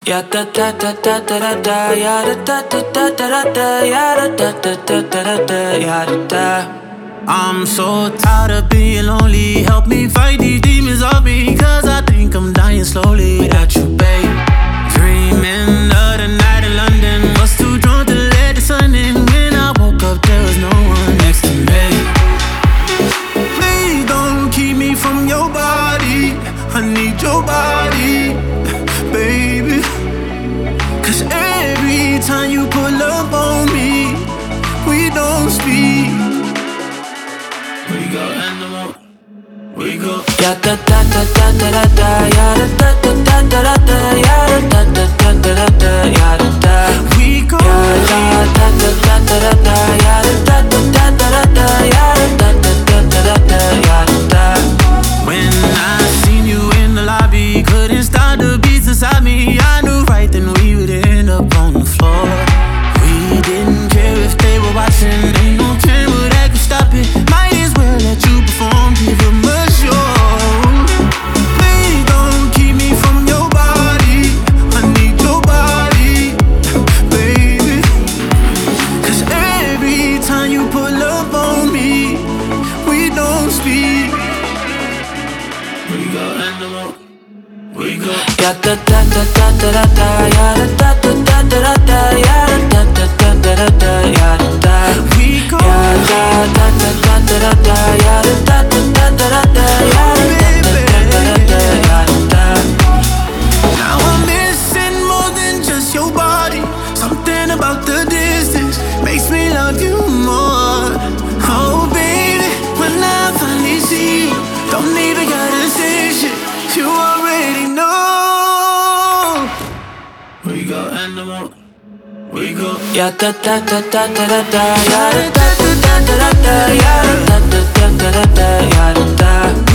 Ya da da da da da da da, ya da da da da da da, ya da da da da da da, ya da da. I'm so tired of being lonely. Help me fight these demons off me, 'cause I think I'm dying slowly without you, babe. Dreaming of the night in London, was too drunk to let the sun in. When I woke up, there was no one next to me. Please don't keep me from your body. I need your body, baby. 'Cause every time you pull up on me, we don't speak. We go animal, we go. Ya da da da da da da, ya da da da da da, ya da da da da da, ya da da. We go. Ya da da da da da, ya da da da da, ya da da da da, ya da da. When I seen you in the lobby, couldn't stop the beats inside me. I knew right then we would end up on the floor. We didn't care if they were watching. Ain't no camera that could stop it. Might as well let you perform, give them a show. Please don't keep me from your body. I need your body, baby. 'Cause every time you pull up on me, we don't speak. We go animal, we go. Ya da da da da da, ya da da da da, ya da da da, ya da da. We go. Ya da da da da, ya da da da, ya da da, ya da. Now I'm missing more than just your body. Something about the distance makes me love you more. Oh baby, when I finally see you, don't even gotta say shit, you already know. We go animal, we go. Ya da da da da da, ya da da da, ya da da da, ya da da, ya da da.